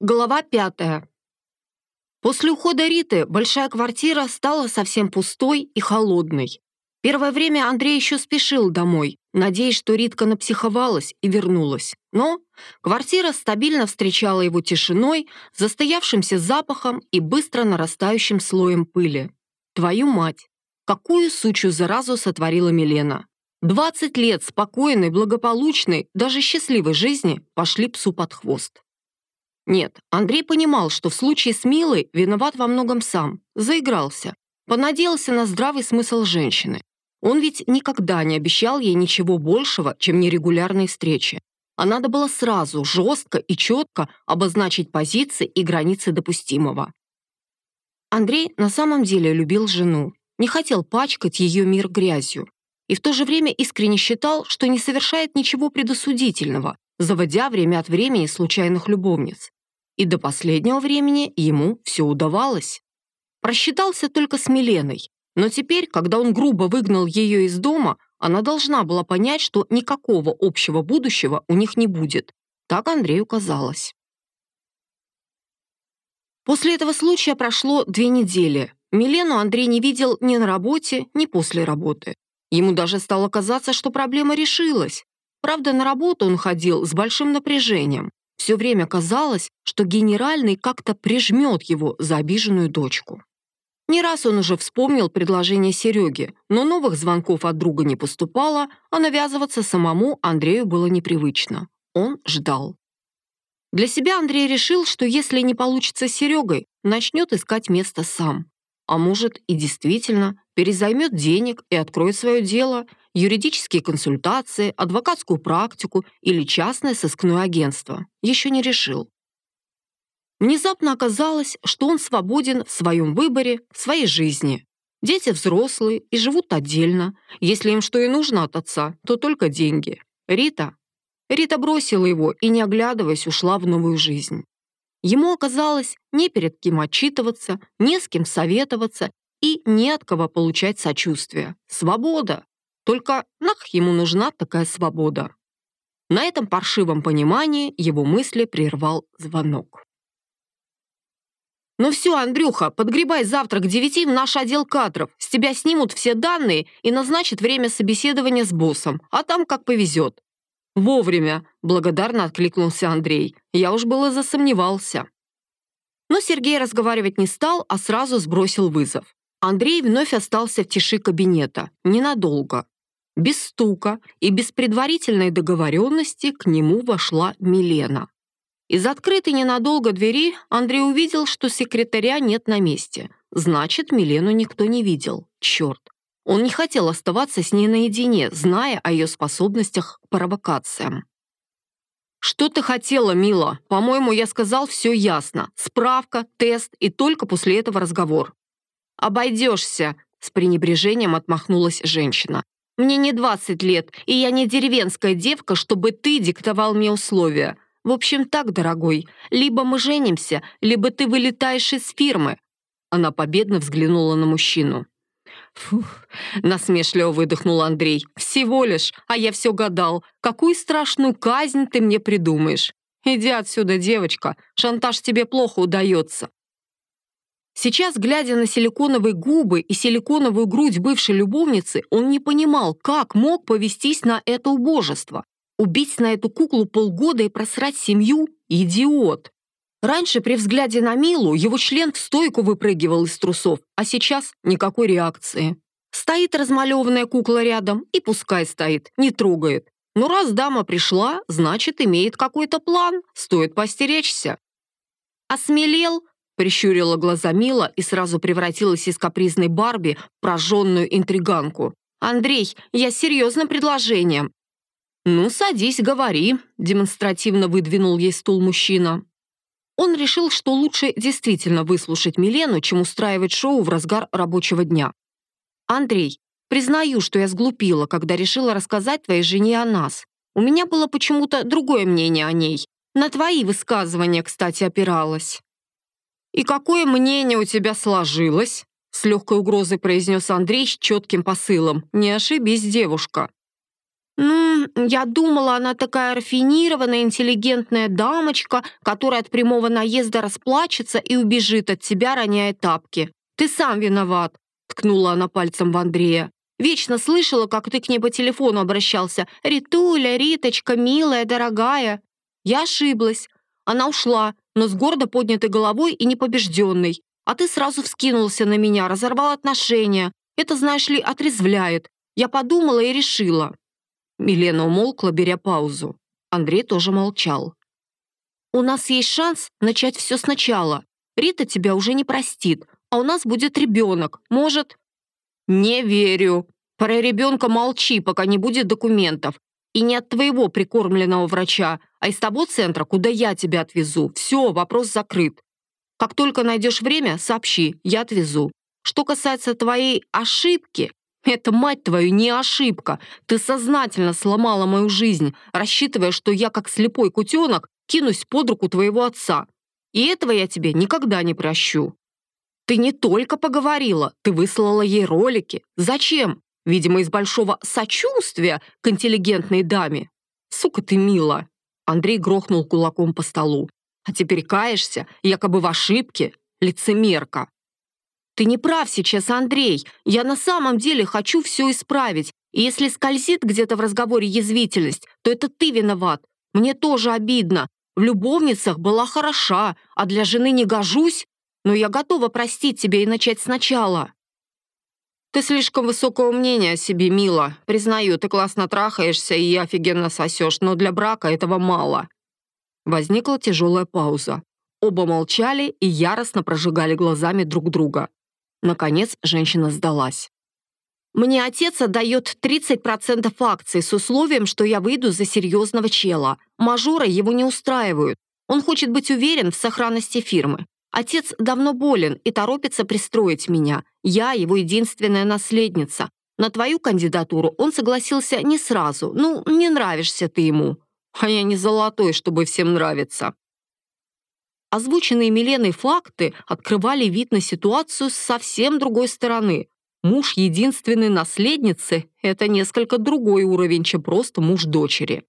Глава 5. После ухода Риты большая квартира стала совсем пустой и холодной. Первое время Андрей еще спешил домой, надеясь, что Ритка напсиховалась и вернулась. Но квартира стабильно встречала его тишиной, застоявшимся запахом и быстро нарастающим слоем пыли. Твою мать! Какую сучью заразу сотворила Милена! 20 лет спокойной, благополучной, даже счастливой жизни пошли псу под хвост. Нет, Андрей понимал, что в случае с Милой виноват во многом сам. Заигрался. Понадеялся на здравый смысл женщины. Он ведь никогда не обещал ей ничего большего, чем нерегулярные встречи. А надо было сразу, жестко и четко обозначить позиции и границы допустимого. Андрей на самом деле любил жену, не хотел пачкать ее мир грязью. И в то же время искренне считал, что не совершает ничего предосудительного, заводя время от времени случайных любовниц. И до последнего времени ему все удавалось. Просчитался только с Миленой, но теперь, когда он грубо выгнал ее из дома, она должна была понять, что никакого общего будущего у них не будет. Так Андрею казалось. После этого случая прошло 2 недели. Милену Андрей не видел ни на работе, ни после работы. Ему даже стало казаться, что проблема решилась. Правда, на работу он ходил с большим напряжением. Все время казалось, что генеральный как-то прижмет его за обиженную дочку. Не раз он уже вспомнил предложение Сереги, но новых звонков от друга не поступало, а навязываться самому Андрею было непривычно. Он ждал. Для себя Андрей решил, что если не получится с Серегой, начнет искать место сам. А может и действительно перезаймет денег и откроет свое дело, юридические консультации, адвокатскую практику или частное сыскное агентство. Еще не решил. Внезапно оказалось, что он свободен в своем выборе, в своей жизни. Дети взрослые и живут отдельно. Если им что и нужно от отца, то только деньги. Рита бросила его и, не оглядываясь, ушла в новую жизнь. Ему оказалось не перед кем отчитываться, не с кем советоваться и не от кого получать сочувствие. Свобода. Только нах ему нужна такая свобода. На этом паршивом понимании его мысли прервал звонок. «Ну все, Андрюха, подгребай завтра к 9 в наш отдел кадров. С тебя снимут все данные и назначат время собеседования с боссом, а там как повезет». «Вовремя», — благодарно откликнулся Андрей. «Я уж было засомневался». Но Сергей разговаривать не стал, а сразу сбросил вызов. Андрей вновь остался в тиши кабинета. Ненадолго. Без стука и без предварительной договоренности к нему вошла Милена. Из открытой ненадолго двери Андрей увидел, что секретаря нет на месте. Значит, Милену никто не видел. Черт. Он не хотел оставаться с ней наедине, зная о ее способностях к провокациям. «Что ты хотела, Мила? По-моему, я сказал все ясно. Справка, тест и только после этого разговор». «Обойдешься», — с пренебрежением отмахнулась женщина. «Мне не 20 лет, и я не деревенская девка, чтобы ты диктовал мне условия. В общем так, дорогой, либо мы женимся, либо ты вылетаешь из фирмы». Она победно взглянула на мужчину. «Фух», — насмешливо выдохнул Андрей. «Всего лишь, а я все гадал. Какую страшную казнь ты мне придумаешь? Иди отсюда, девочка, шантаж тебе плохо удается». Сейчас, глядя на силиконовые губы и силиконовую грудь бывшей любовницы, он не понимал, как мог повестись на это убожество. Убить на эту куклу полгода и просрать семью – идиот. Раньше при взгляде на Милу его член в стойку выпрыгивал из трусов, а сейчас никакой реакции. Стоит размалеванная кукла рядом, и пускай стоит, не трогает. Но раз дама пришла, значит, имеет какой-то план, стоит постеречься. «Осмелел?» — прищурила глаза Мила и сразу превратилась из капризной Барби в прожженную интриганку. «Андрей, я с серьезным предложением». «Ну, садись, говори», — демонстративно выдвинул ей стул мужчина. Он решил, что лучше действительно выслушать Милену, чем устраивать шоу в разгар рабочего дня. «Андрей, признаю, что я сглупила, когда решила рассказать твоей жене о нас. У меня было почему-то другое мнение о ней. На твои высказывания, кстати, опиралась». «И какое мнение у тебя сложилось?» С легкой угрозой произнес Андрей с четким посылом. «Не ошибись, девушка». Я думала, она такая рафинированная, интеллигентная дамочка, которая от прямого наезда расплачется и убежит от тебя, роняя тапки. Ты сам виноват», — ткнула она пальцем в Андрея. «Вечно слышала, как ты к ней по телефону обращался. Ритуля, Риточка, милая, дорогая». Я ошиблась. Она ушла, но с гордо поднятой головой и непобежденной. А ты сразу вскинулся на меня, разорвал отношения. Это, знаешь ли, отрезвляет. Я подумала и решила. Милена умолкла, беря паузу. Андрей тоже молчал. «У нас есть шанс начать все сначала. Рита тебя уже не простит, а у нас будет ребенок. Может...» «Не верю. Про ребенка молчи, пока не будет документов. И не от твоего прикормленного врача, а из того центра, куда я тебя отвезу. Все, вопрос закрыт. Как только найдешь время, сообщи, я отвезу. Что касается твоей ошибки, это, мать твою, не ошибка. Ты сознательно сломала мою жизнь, рассчитывая, что я, как слепой кутенок, кинусь под руку твоего отца. И этого я тебе никогда не прощу. Ты не только поговорила, ты выслала ей ролики. Зачем? Видимо, из большого сочувствия к интеллигентной даме. Сука ты, Мила. Андрей грохнул кулаком по столу. А теперь каешься, якобы в ошибке, лицемерка. Ты не прав сейчас, Андрей. Я на самом деле хочу все исправить. И если скользит где-то в разговоре язвительность, то это ты виноват. Мне тоже обидно. В любовницах была хороша, а для жены не гожусь. Но я готова простить тебя и начать сначала. Ты слишком высокого мнения о себе, Мила. Признаю, ты классно трахаешься и офигенно сосешь, но для брака этого мало. Возникла тяжелая пауза. Оба молчали и яростно прожигали глазами друг друга. Наконец женщина сдалась. «Мне отец отдает 30% акций с условием, что я выйду за серьезного чела. Мажоры его не устраивают. Он хочет быть уверен в сохранности фирмы. Отец давно болен и торопится пристроить меня. Я его единственная наследница. На твою кандидатуру он согласился не сразу. Не нравишься ты ему. А я не золотой, чтобы всем нравиться». Озвученные Миленой факты открывали вид на ситуацию с совсем другой стороны. Муж единственной наследницы – это несколько другой уровень, чем просто муж дочери.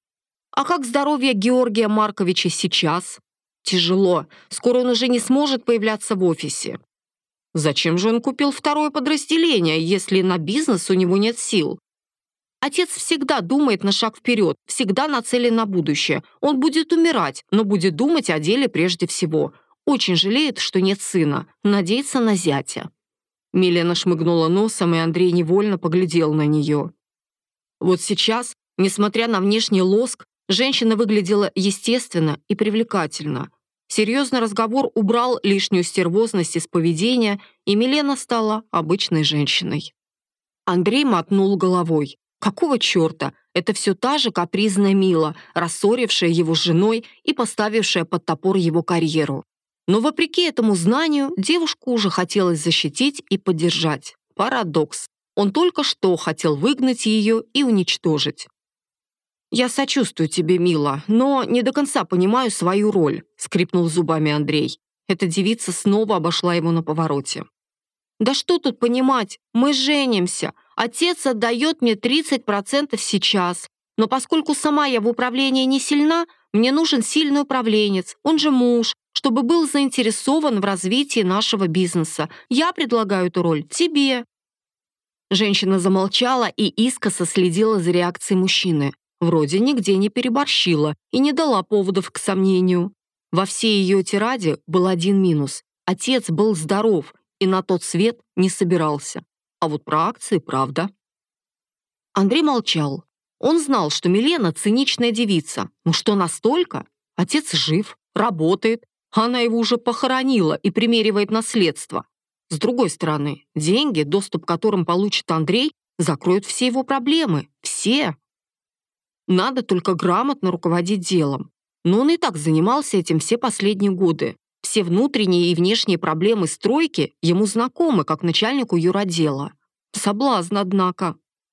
А как здоровье Георгия Марковича сейчас? Тяжело. Скоро он уже не сможет появляться в офисе. Зачем же он купил второе подразделение, если на бизнес у него нет сил? Отец всегда думает на шаг вперед, всегда нацелен на будущее. Он будет умирать, но будет думать о деле прежде всего. Очень жалеет, что нет сына. Надеется на зятя. Милена шмыгнула носом, и Андрей невольно поглядел на нее. Вот сейчас, несмотря на внешний лоск, женщина выглядела естественно и привлекательно. Серьезный разговор убрал лишнюю стервозность из поведения, и Милена стала обычной женщиной. Андрей мотнул головой. Какого черта? Это все та же капризная Мила, рассорившая его с женой и поставившая под топор его карьеру. Но вопреки этому знанию девушку уже хотелось защитить и поддержать. Парадокс. Он только что хотел выгнать ее и уничтожить. «Я сочувствую тебе, Мила, но не до конца понимаю свою роль», — скрипнул зубами Андрей. Эта девица снова обошла его на повороте. «Да что тут понимать? Мы женимся. Отец отдает мне 30% сейчас. Но поскольку сама я в управлении не сильна, мне нужен сильный управленец, он же муж, чтобы был заинтересован в развитии нашего бизнеса. Я предлагаю эту роль тебе». Женщина замолчала и искоса следила за реакцией мужчины. Вроде нигде не переборщила и не дала поводов к сомнению. Во всей ее тираде был один минус. Отец был здоров и на тот свет не собирался. А вот про акции правда. Андрей молчал. Он знал, что Милена циничная девица. Но что настолько? Отец жив, работает. Она его уже похоронила и примеривает наследство. С другой стороны, деньги, доступ к которым получит Андрей, закроют все его проблемы. Все. Надо только грамотно руководить делом. Но он и так занимался этим все последние годы. Все внутренние и внешние проблемы стройки ему знакомы, как начальнику юротдела. Соблазн, однако.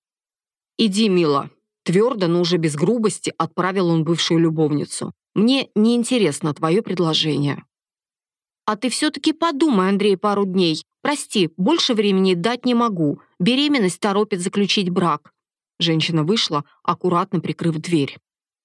«Иди, Мила», — твердо, но уже без грубости отправил он бывшую любовницу. «Мне неинтересно твое предложение». «А ты все-таки подумай, Андрей, пару дней. Прости, больше времени дать не могу. Беременность торопит заключить брак». Женщина вышла, аккуратно прикрыв дверь.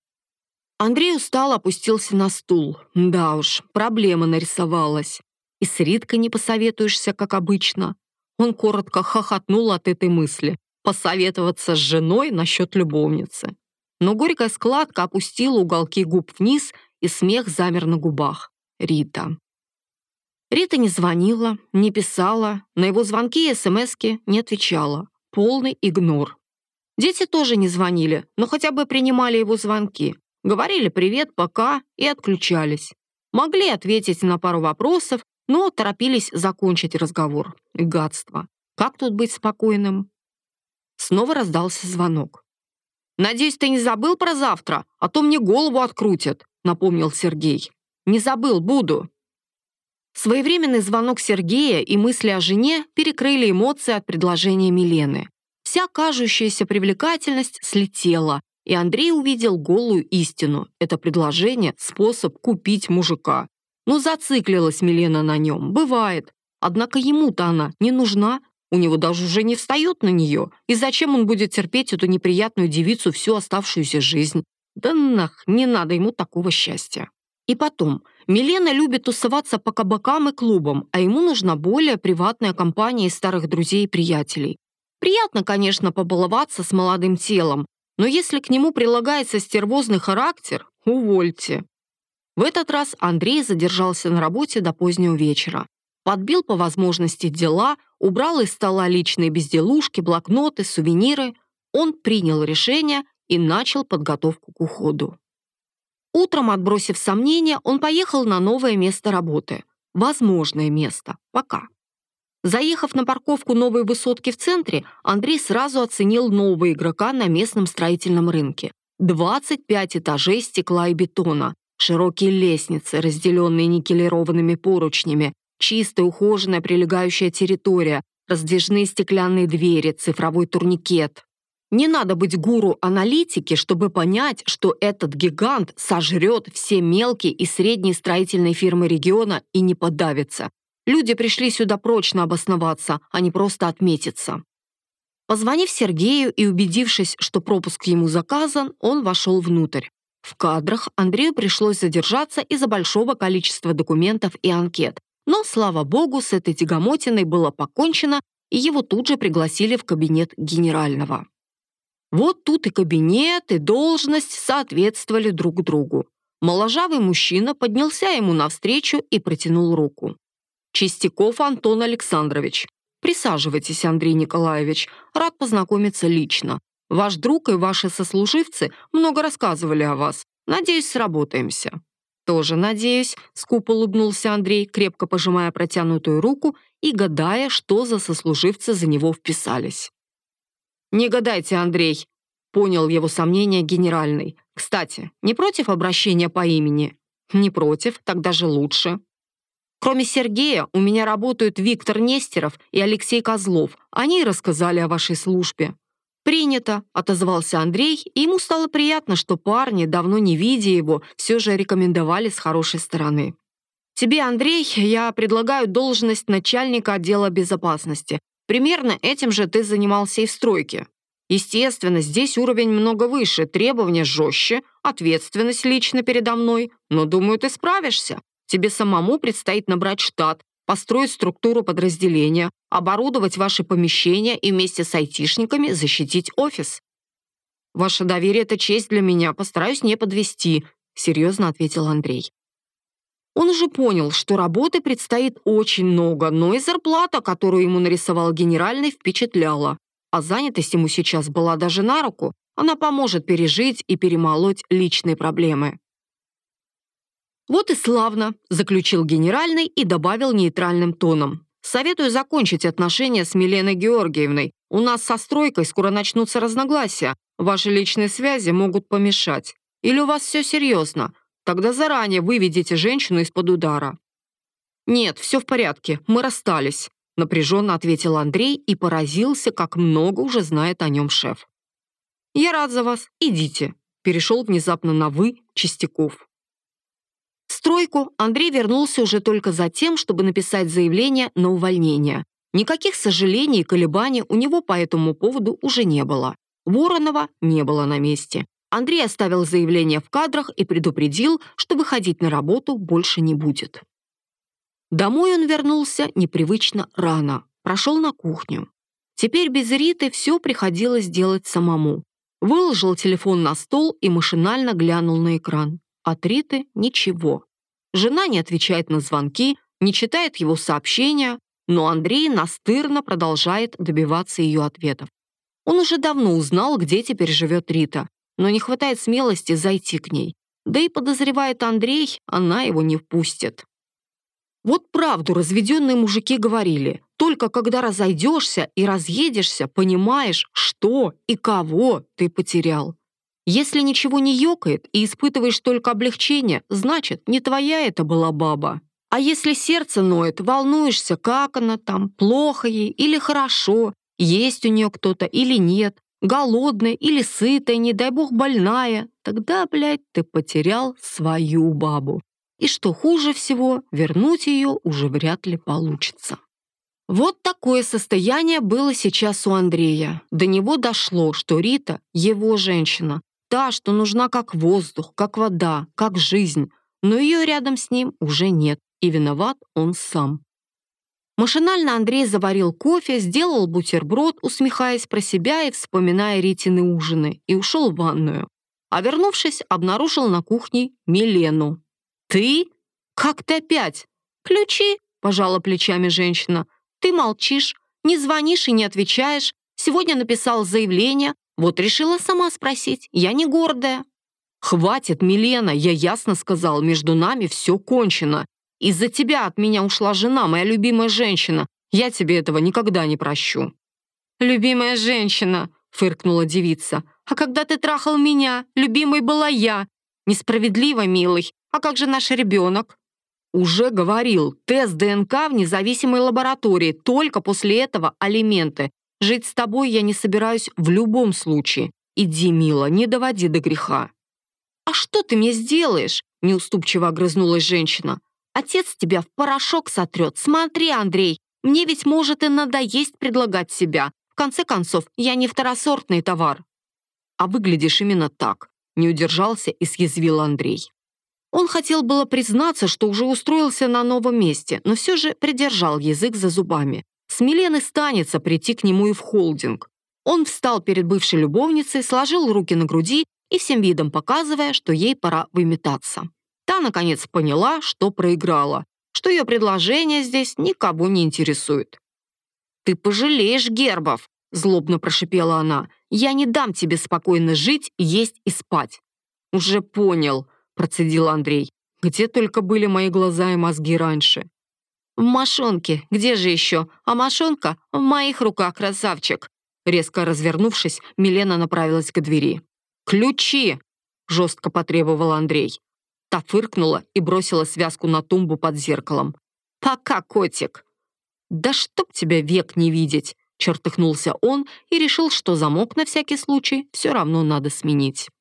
Андрей устало опустился на стул. Да уж, проблема нарисовалась. И с Риткой не посоветуешься, как обычно. Он коротко хохотнул от этой мысли. Посоветоваться с женой насчет любовницы. Но горькая складка опустила уголки губ вниз, и смех замер на губах. Рита. Рита не звонила, не писала, на его звонки и смски не отвечала. Полный игнор. Дети тоже не звонили, но хотя бы принимали его звонки. Говорили «привет», «пока» и отключались. Могли ответить на пару вопросов, но торопились закончить разговор. Гадство. Как тут быть спокойным? Снова раздался звонок. «Надеюсь, ты не забыл про завтра, а то мне голову открутят», — напомнил Сергей. «Не забыл, буду». Своевременный звонок Сергея и мысли о жене перекрыли эмоции от предложения Милены. Вся кажущаяся привлекательность слетела, и Андрей увидел голую истину. Это предложение — способ купить мужика. Ну, зациклилась Милена на нем, бывает. Однако ему-то она не нужна. У него даже уже не встает на нее. И зачем он будет терпеть эту неприятную девицу всю оставшуюся жизнь? Да нах, не надо ему такого счастья. И потом, Милена любит тусоваться по кабакам и клубам, а ему нужна более приватная компания из старых друзей и приятелей. Приятно, конечно, побаловаться с молодым телом, но если к нему прилагается стервозный характер, увольте. В этот раз Андрей задержался на работе до позднего вечера. Подбил по возможности дела, убрал из стола личные безделушки, блокноты, сувениры. Он принял решение и начал подготовку к уходу. Утром, отбросив сомнения, он поехал на новое место работы. Возможное место. Пока. Заехав на парковку новой высотки в центре, Андрей сразу оценил нового игрока на местном строительном рынке. 25 этажей стекла и бетона, широкие лестницы, разделенные никелированными поручнями, чистая, ухоженная прилегающая территория, раздвижные стеклянные двери, цифровой турникет. Не надо быть гуру аналитики, чтобы понять, что этот гигант сожрет все мелкие и средние строительные фирмы региона и не подавится. Люди пришли сюда прочно обосноваться, а не просто отметиться. Позвонив Сергею и убедившись, что пропуск ему заказан, он вошел внутрь. В кадрах Андрею пришлось задержаться из-за большого количества документов и анкет. Но, слава богу, с этой тягомотиной было покончено, и его тут же пригласили в кабинет генерального. Вот тут и кабинет, и должность соответствовали друг другу. Моложавый мужчина поднялся ему навстречу и протянул руку. «Чистяков Антон Александрович. Присаживайтесь, Андрей Николаевич. Рад познакомиться лично. Ваш друг и ваши сослуживцы много рассказывали о вас. Надеюсь, сработаемся». «Тоже надеюсь», — скупо улыбнулся Андрей, крепко пожимая протянутую руку и гадая, что за сослуживцы за него вписались. «Не гадайте, Андрей», — понял его сомнения генеральный. «Кстати, не против обращения по имени?» «Не против, так даже лучше». «Кроме Сергея, у меня работают Виктор Нестеров и Алексей Козлов. Они и рассказали о вашей службе». «Принято», — отозвался Андрей, и ему стало приятно, что парни, давно не видя его, все же рекомендовали с хорошей стороны. «Тебе, Андрей, я предлагаю должность начальника отдела безопасности. Примерно этим же ты занимался и в стройке. Естественно, здесь уровень много выше, требования жестче, ответственность лично передо мной. Но, думаю, ты справишься. Тебе самому предстоит набрать штат, построить структуру подразделения, оборудовать ваши помещения и вместе с айтишниками защитить офис». «Ваше доверие — это честь для меня, постараюсь не подвести», — серьезно ответил Андрей. Он уже понял, что работы предстоит очень много, но и зарплата, которую ему нарисовал генеральный, впечатляла. А занятость ему сейчас была даже на руку, она поможет пережить и перемолоть личные проблемы. «Вот и славно», — заключил генеральный и добавил нейтральным тоном. «Советую закончить отношения с Миленой Георгиевной. У нас со стройкой скоро начнутся разногласия. Ваши личные связи могут помешать. Или у вас все серьезно? Тогда заранее выведите женщину из-под удара». «Нет, все в порядке, мы расстались», — напряженно ответил Андрей и поразился, как много уже знает о нем шеф. «Я рад за вас, идите», — перешел внезапно на «вы» Чистяков. В стройку Андрей вернулся уже только за тем, чтобы написать заявление на увольнение. Никаких сожалений и колебаний у него по этому поводу уже не было. Воронова не было на месте. Андрей оставил заявление в кадрах и предупредил, что выходить на работу больше не будет. Домой он вернулся непривычно рано, прошел на кухню. Теперь без Риты все приходилось делать самому. Выложил телефон на стол и машинально глянул на экран. От Риты ничего. Жена не отвечает на звонки, не читает его сообщения, но Андрей настырно продолжает добиваться ее ответов. Он уже давно узнал, где теперь живет Рита, но не хватает смелости зайти к ней. Да и подозревает Андрей, она его не впустит. Вот правду разведенные мужики говорили, только когда разойдешься и разъедешься, понимаешь, что и кого ты потерял. Если ничего не ёкает и испытываешь только облегчение, значит, не твоя это была баба. А если сердце ноет, волнуешься, как она там, плохо ей или хорошо, есть у нее кто-то или нет, голодная или сытая, не дай бог больная, тогда, блядь, ты потерял свою бабу. И что хуже всего, вернуть ее уже вряд ли получится. Вот такое состояние было сейчас у Андрея. До него дошло, что Рита – его женщина, та, что нужна как воздух, как вода, как жизнь, но ее рядом с ним уже нет, и виноват он сам. Машинально Андрей заварил кофе, сделал бутерброд, усмехаясь про себя и вспоминая Ритины ужины, и ушел в ванную. А вернувшись, обнаружил на кухне Милену. «Ты? Как ты опять?» «Ключи», – пожала плечами женщина. «Ты молчишь, не звонишь и не отвечаешь. Сегодня написал заявление, вот решила сама спросить. Я не гордая». «Хватит, Милена, я ясно сказал, между нами все кончено. Из-за тебя от меня ушла жена, моя любимая женщина. Я тебе этого никогда не прощу». «Любимая женщина», – фыркнула девица. «А когда ты трахал меня, любимой была я. Несправедливо, милый. А как же наш ребенок?» «Уже говорил, тест ДНК в независимой лаборатории, только после этого алименты. Жить с тобой я не собираюсь в любом случае. Иди, мила, не доводи до греха». «А что ты мне сделаешь?» – неуступчиво огрызнулась женщина. «Отец тебя в порошок сотрет. Смотри, Андрей, мне ведь может и надоесть предлагать себя. В конце концов, я не второсортный товар». «А выглядишь именно так», – не удержался и съязвил Андрей. Он хотел было признаться, что уже устроился на новом месте, но все же придержал язык за зубами. С Милены станется прийти к нему и в холдинг. Он встал перед бывшей любовницей, сложил руки на груди и всем видом показывая, что ей пора выметаться. Та, наконец, поняла, что проиграла, что ее предложение здесь никого не интересует. «Ты пожалеешь, Гербов!» – злобно прошипела она. «Я не дам тебе спокойно жить, есть и спать». «Уже понял», – процедил Андрей. «Где только были мои глаза и мозги раньше?» «В мошонке. Где же еще? А мошонка в моих руках, красавчик!» Резко развернувшись, Милена направилась к двери. «Ключи!» – жестко потребовал Андрей. Та фыркнула и бросила связку на тумбу под зеркалом. «Пока, котик!» «Да чтоб тебя век не видеть!» – чертыхнулся он и решил, что замок на всякий случай все равно надо сменить.